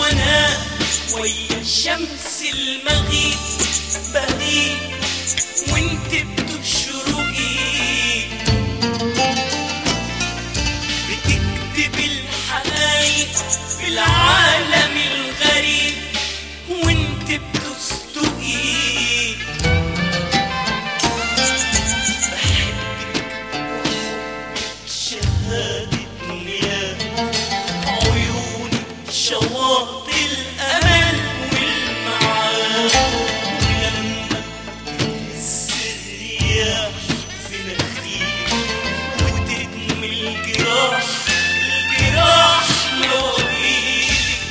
وانا ويا شمس المغيب بغيب وانت بتشرقي، بتكتب الحقايق في العالم الغريب وانت بتصدقي. بحبك شهادة مياه عيونك شواطئ الأمل والمعاد، ولما بتهز الرياح في نخيل وتدمي الجراح مواويلك.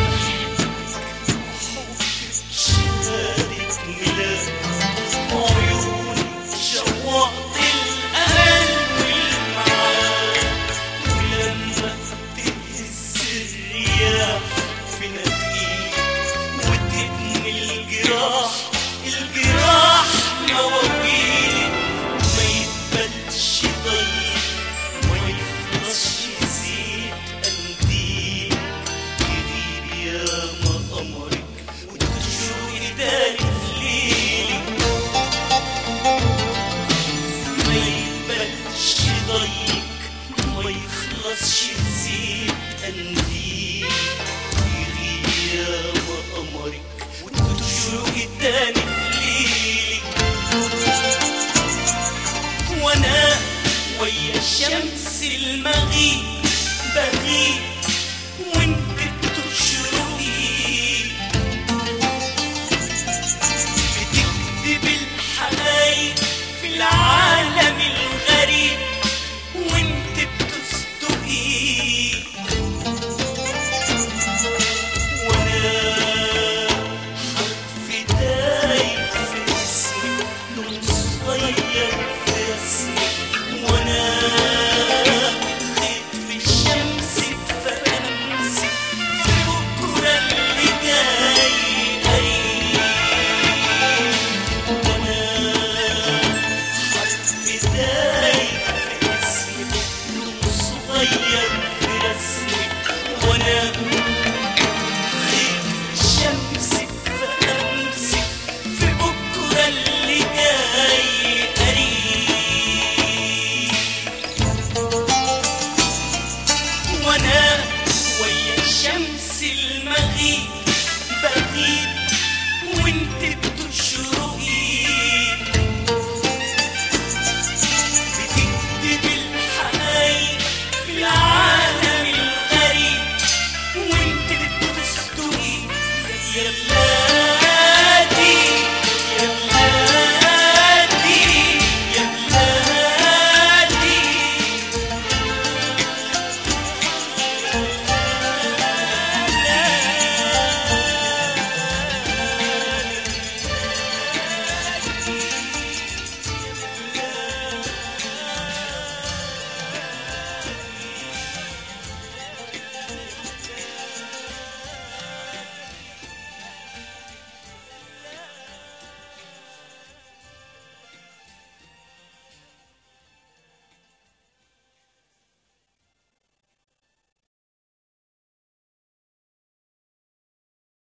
شهادة ميلاد عيونك شواطئ الأمل والمعاد، ولما تهز الرياح في نخيل وتدمي الجراح مواويلك. ما يتبلش ضيق ما يخلصش زيت قنديل، يغيب ياما قمرك وتشرقي تاني في ليلك. ما يتبلش ضيق ما يخلصش زيت قنديل، يغيب ياما قمرك وتشرقي تاني في ليلك. وانا ويا شمس المغيب بغيب وانت بتشرقي، بتكتب الحقايق في العالم الغريب وانت بتصدقي. وانا حرف دايب في اسمك نور صغير في اسمك، وانا خيط في الشمس اتفقمسك في بكره اللي جاي قريب. وانا حرف دايب في اسمك نور صغير في رسمك، وانا